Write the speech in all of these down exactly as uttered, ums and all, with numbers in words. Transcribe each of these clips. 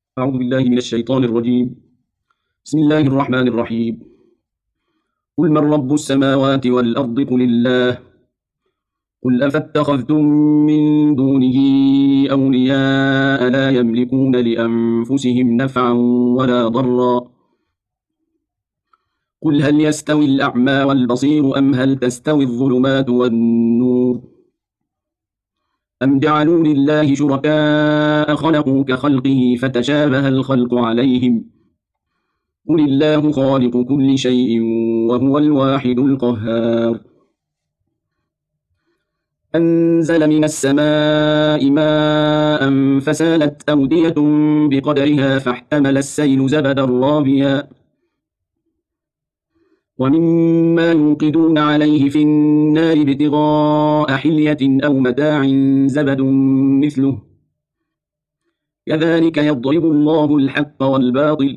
أعوذ بالله من الشيطان الرجيم. بسم الله الرحمن الرحيم. قل من رب السماوات والأرض قل الله. قل أفاتخذتم من دونه أولياء لا يملكون لأنفسهم نفعا ولا ضرا. قل هل يستوي الأعمى والبصير أم هل تستوي الظلمات والنور أم جعلوا لله شركاء خلقوا كخلقه فتشابه الخلق عليهم. قل الله خالق كل شيء وهو الواحد القهار. أنزل من السماء ماء فسالت أودية بقدرها فاحتمل السيل زبدا رابيا ومما يوقدون عليه في النار ابتغاء حلية أو متاع زبد مثله كذلك يضرب الله الحق والباطل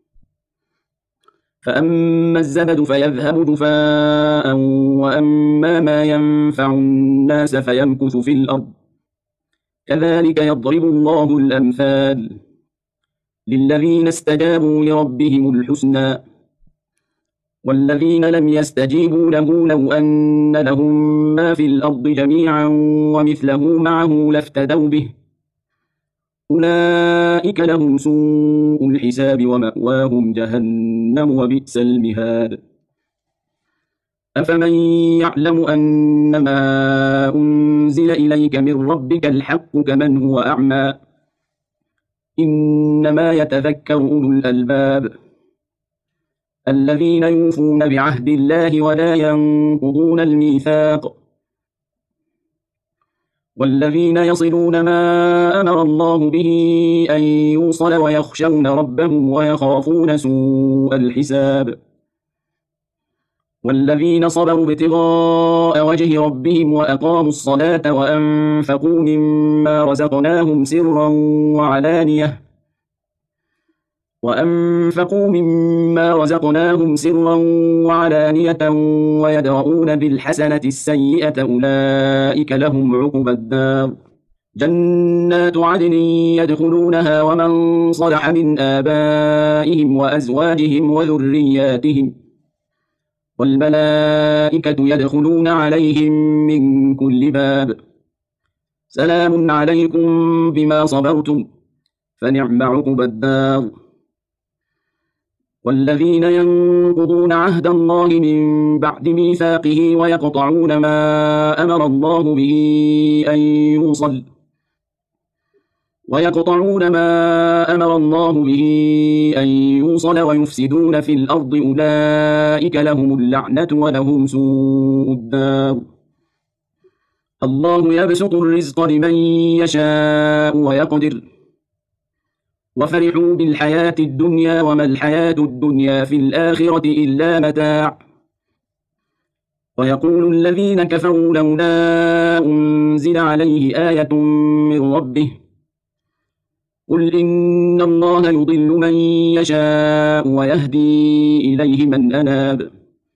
فأما الزبد فيذهب جفاء وأما ما ينفع الناس فيمكث في الأرض كذلك يضرب الله الأمثال للذين استجابوا لربهم الحسنى والذين لم يستجيبوا له لو أن لهم ما في الأرض جميعا ومثله معه لافتدوا به أولئك لهم سوء الحساب ومأواهم جهنم وبئس المهاد. أفمن يعلم أنما أنزل إليك من ربك الحق كمن هو أعمى إنما يتذكر أولو الألباب الذين يوفون بعهد الله ولا ينقضون الميثاق والذين يصلون ما أمر الله به أن يوصل ويخشون ربهم ويخافون سوء الحساب والذين صبروا ابتغاء وجه ربهم وأقاموا الصلاة وأنفقوا مما رزقناهم سرا وعلانية وأنفقوا مما رزقناهم سرا وعلانية ويدرؤون بالحسنة السيئة أولئك لهم عقبى الدار جنات عدن يدخلونها ومن صلح من آبائهم وأزواجهم وذرياتهم والملائكة يدخلون عليهم من كل باب سلام عليكم بما صبرتم فنعم عقبى الدار. والذين ينقضون عهد الله من بعد ميثاقه ويقطعون ما أمر الله به أن يوصل ويقطعون ما أمر الله به أن يوصل ويفسدون في الأرض أولئك لهم اللعنة ولهم سوء الدار. الله يبسط الرزق لمن يشاء ويقدر وفرحوا بالحياة الدنيا وما الحياة الدنيا في الآخرة إلا متاع ويقول الذين كفروا لولا أنزل عليه آية من ربه قل إن الله يضل من يشاء ويهدي إليه من أناب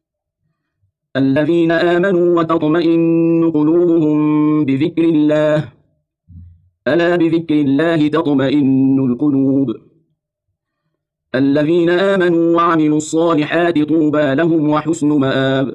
الذين آمنوا وتطمئن قلوبهم بذكر الله ألا بذكر الله تطمئن القلوب الذين آمنوا وعملوا الصالحات طوبى لهم وحسن مآب.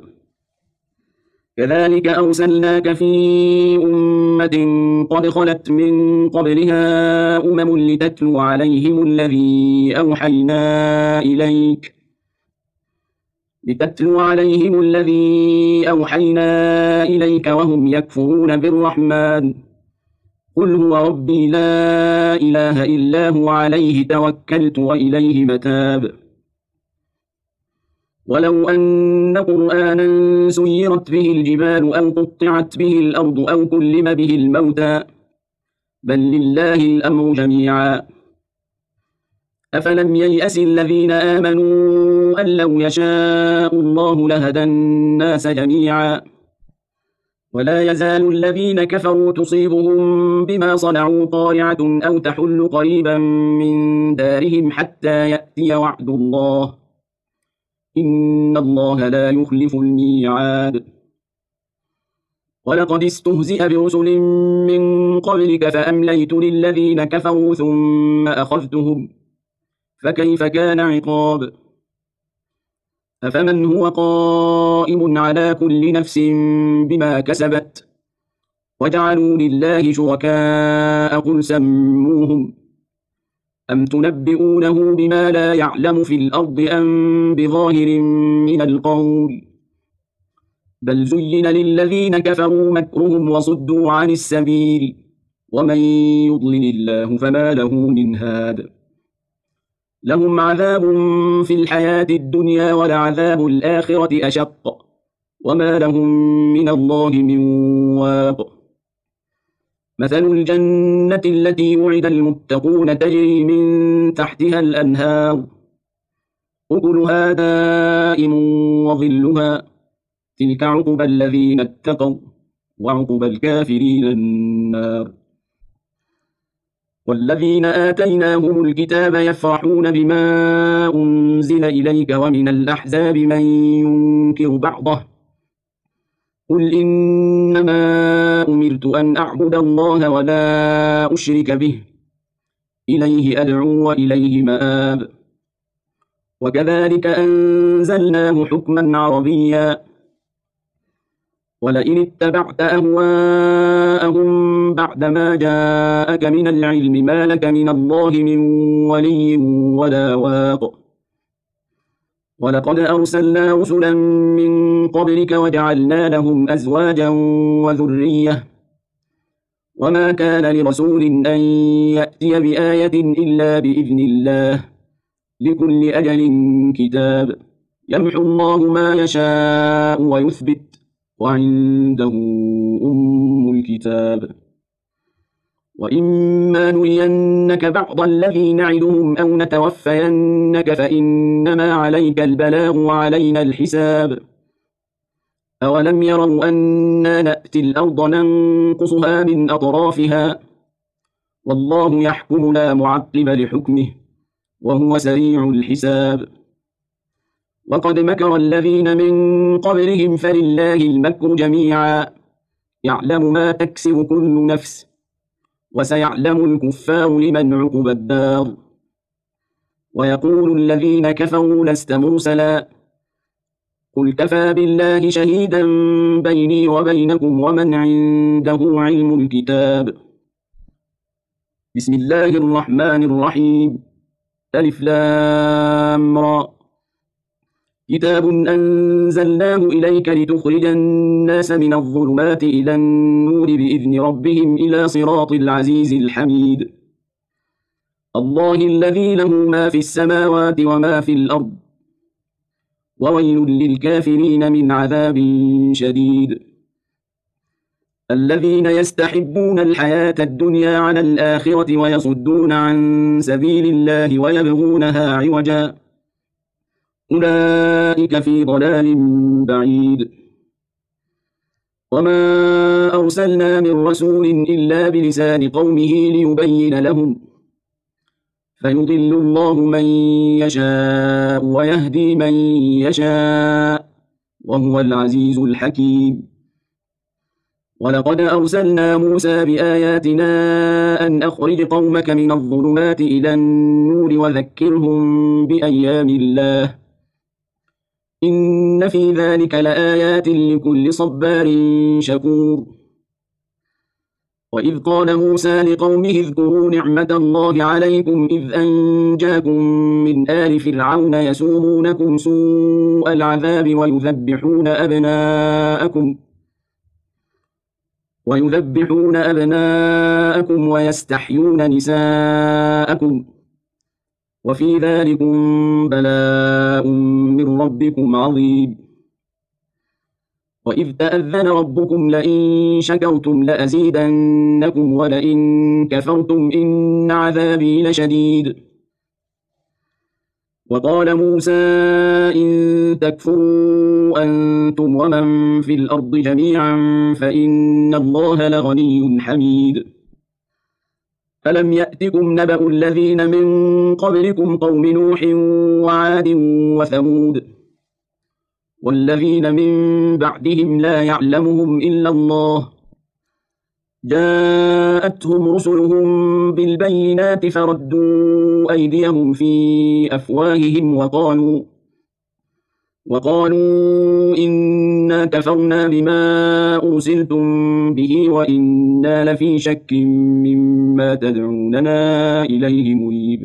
كذلك أرسلناك في أمة قد خلت من قبلها أمم لتتلو عليهم الذي أوحينا إليك لتتلو عليهم الذي أوحينا إليك وهم يكفرون بالرحمن قل هو ربي لا إله إلا هو عليه توكلت وإليه متاب. ولو أن قرآنا سيرت به الجبال أو قطعت به الأرض أو كلم به الموتى بل لله الأمر جميعا أفلم ييأس الذين آمنوا أن لو يشاء الله لهدى الناس جميعا ولا يزال الذين كفروا تصيبهم بما صنعوا قارعة أو تحل قريبا من دارهم حتى يأتي وعد الله إن الله لا يخلف الميعاد. ولقد استهزئ برسل من قبلك فأمليت للذين كفروا ثم أخذتهم فكيف كان عقاب أفمن هو قائم على كل نفس بما كسبت وجعلوا لله شركاء قل سموهم أم تنبئونه بما لا يعلم في الأرض أم بظاهر من القول بل زين للذين كفروا مكرهم وصدوا عن السبيل ومن يضلل الله فما له من هاد لهم عذاب في الحياة الدنيا ولعذاب الآخرة أشق وما لهم من الله من واق مثل الجنة التي وعد المتقون تجري من تحتها الأنهار أكلها دائم وظلها تلك عقبى الذين اتقوا وعقبى الكافرين النار والذين آتيناهم الكتاب يفرحون بما أنزل إليك ومن الأحزاب من ينكر بعضه قل إنما أمرت أن أعبد الله ولا أشرك به إليه أدعو وإليه مآب وكذلك أنزلناه حكما عربيا ولئن اتبعت أهواءهم بعدما جاءك من العلم ما لك من الله من ولي ولا واق ولقد أرسلنا رسلا من قبلك وجعلنا لهم أزواجا وذرية وما كان لرسول أن يأتي بآية إلا بإذن الله لكل أجل كتاب يمحو الله ما يشاء ويثبت وعنده أم الكتاب وإما نرينك بعض الذي نعدهم أو نتوفينك فإنما عليك البلاغ وعلينا الحساب أولم يروا أنا نأتي الأرض ننقصها من أطرافها والله يحكم لا معقب لحكمه وهو سريع الحساب وقد مكر الذين من قبلهم فلله المكر جميعا يعلم ما تكسب كل نفس وسيعلم الكفار لمن عقبى الدار ويقول الذين كفروا لست مرسلا قل كفى بالله شهيدا بيني وبينكم ومن عنده علم الكتاب بسم الله الرحمن الرحيم ألف لام را كتاب أنزلناه إليك لتخرج الناس من الظلمات إلى النور بإذن ربهم إلى صراط العزيز الحميد الله الذي له ما في السماوات وما في الأرض وويل للكافرين من عذاب شديد الذين يستحبون الحياة الدنيا على الآخرة ويصدون عن سبيل الله ويبغونها عوجا أولئك في ضلال بعيد وما أرسلنا من رسول إلا بلسان قومه ليبين لهم فيضل الله من يشاء ويهدي من يشاء وهو العزيز الحكيم ولقد أرسلنا موسى بآياتنا أن أخرج قومك من الظلمات إلى النور وذكرهم بأيام الله إن في ذلك لآيات لكل صبار شكور وإذ قال موسى لقومه اذكروا نعمة الله عليكم إذ أنجاكم من آل فرعون يسومونكم سوء العذاب ويذبحون أبناءكم ويذبحون أبناءكم ويستحيون نساءكم وفي ذلكم بلاء من ربكم عظيم وإذ تأذن ربكم لئن شكرتم لأزيدنكم ولئن كفرتم إن عذابي لشديد وقال موسى إن تكفروا أنتم ومن في الأرض جميعا فإن الله لغني حميد ألم يأتكم نبأ الذين من قبلكم قوم نوح وعاد وثمود والذين من بعدهم لا يعلمهم إلا الله جاءتهم رسلهم بالبينات فردوا أيديهم في أفواههم وقالوا وقالوا إنا كفرنا بما أرسلتم به وإنا لفي شك مما تدعوننا إليه مريب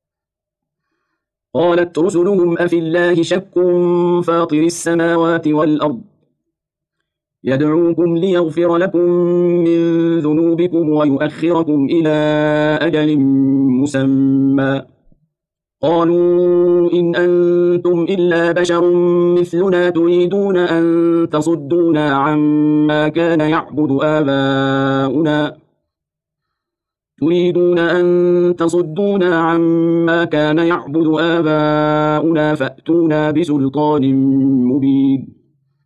قالت رسلهم أفي الله شك فاطر السماوات والأرض يدعوكم ليغفر لكم من ذنوبكم ويؤخركم إلى أجل مسمى قالوا إن أنتم إلا بشر مثلنا تريدون أن تصدونا عما كان يعبد آباؤنا تريدون أن تصدونا عما كان يعبد آباؤنا فأتونا بسلطان مبين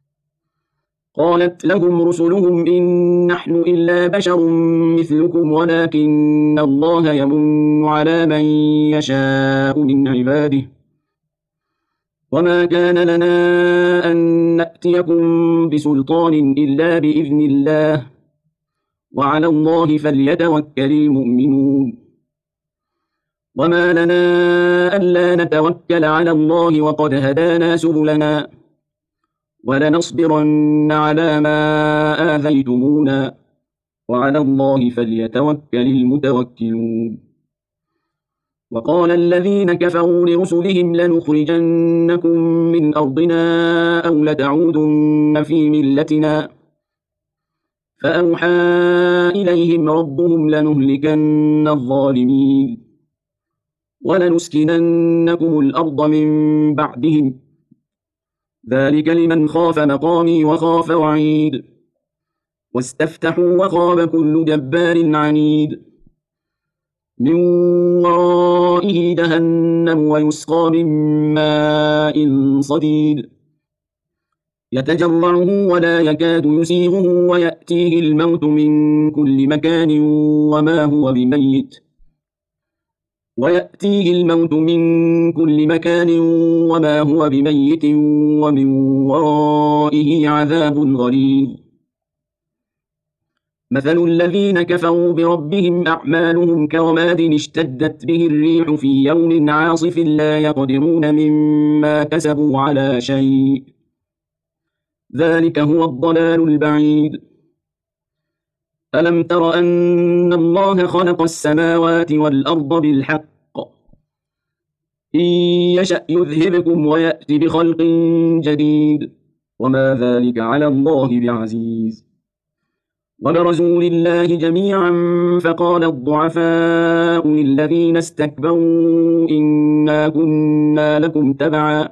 قالت لهم رسلهم إن نحن إلا بشر مثلكم ولكن الله يمن على من يشاء من عباده وما كان لنا أن نأتيكم بسلطان إلا بإذن الله وعلى الله فليتوكل المؤمنون وما لنا ألا نتوكل على الله وقد هدانا سبلنا ولنصبرن على ما آذيتمونا وعلى الله فليتوكل المتوكلون وقال الذين كفروا لرسلهم لنخرجنكم من أرضنا أو لتعودن في ملتنا فأوحى إليهم ربهم لنهلكن الظالمين ولنسكننكم الأرض من بعدهم ذلك لمن خاف مقامي وخاف وعيد واستفتحوا وخاب كل جبار عنيد من ورائه جهنم ويسقى من ماء صديد يتجرعه ولا يكاد يسيغه ويأتيه الموت من كل مكان وما هو بميت ويأتيه الموت من كل مكان وما هو بميت ومن ورائه عذاب غليظ مثل الذين كفروا بربهم أعمالهم كرماد اشتدت به الريح في يوم عاصف لا يقدرون مما كسبوا على شيء ذلك هو الضلال البعيد ألم تر أن الله خلق السماوات والأرض بالحق إن يشأ يذهبكم ويأتي بخلق جديد وما ذلك على الله بعزيز وبرزوا لله جميعا فقال الضعفاء للذين استكبروا إنا كنا لكم تبعا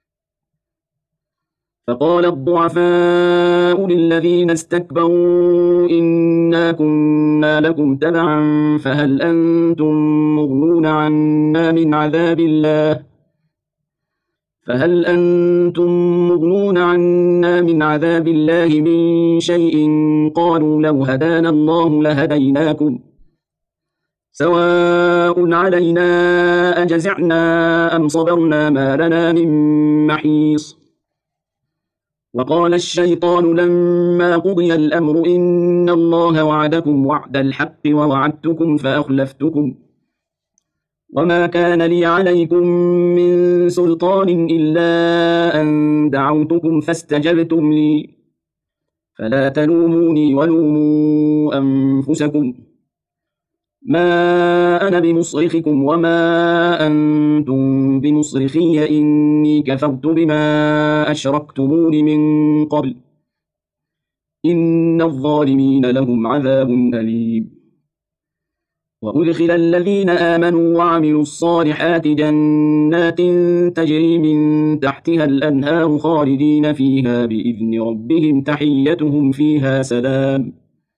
فقال الضعفاء للذين استكبروا إنا كنا لكم تبعا فهل أنتم مغنون عنا من عذاب الله فهل أنتم مغنون عنا من عذاب الله من شيء قالوا لو هدانا الله لهديناكم سواء علينا أجزعنا أم صبرنا ما لنا من محيص وقال الشيطان لما قضي الأمر إن الله وعدكم وعد الحق ووعدتكم فأخلفتكم وما كان لي عليكم من سلطان إلا أن دعوتكم فاستجبتم لي فلا تلوموني ولوموا أنفسكم ما أنا بمصرخكم وما أنتم بمصرخي إني كفرت بما أشركتمون من قبل إن الظالمين لهم عذاب أليم وأدخل الذين آمنوا وعملوا الصالحات جنات تجري من تحتها الأنهار خالدين فيها بإذن ربهم تحيتهم فيها سلام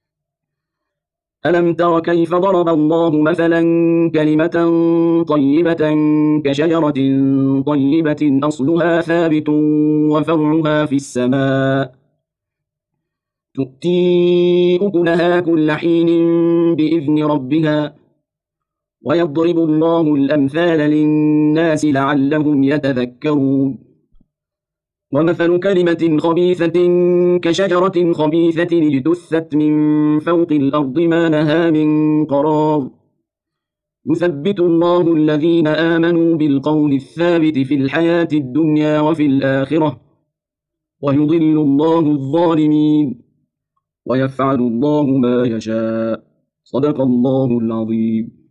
ألم تر كيف ضرب الله مثلا كلمة طيبة كشجرة طيبة أصلها ثابت وفرعها في السماء تؤتي أكلها كل حين بإذن ربها ويضرب الله الأمثال للناس لعلهم يتذكرون ومثل كلمة خبيثة كشجرة خبيثة اجتثت من فوق الأرض ما لها من قرار يثبت الله الذين آمنوا بالقول الثابت في الحياة الدنيا وفي الآخرة ويضل الله الظالمين ويفعل الله ما يشاء صدق الله العظيم.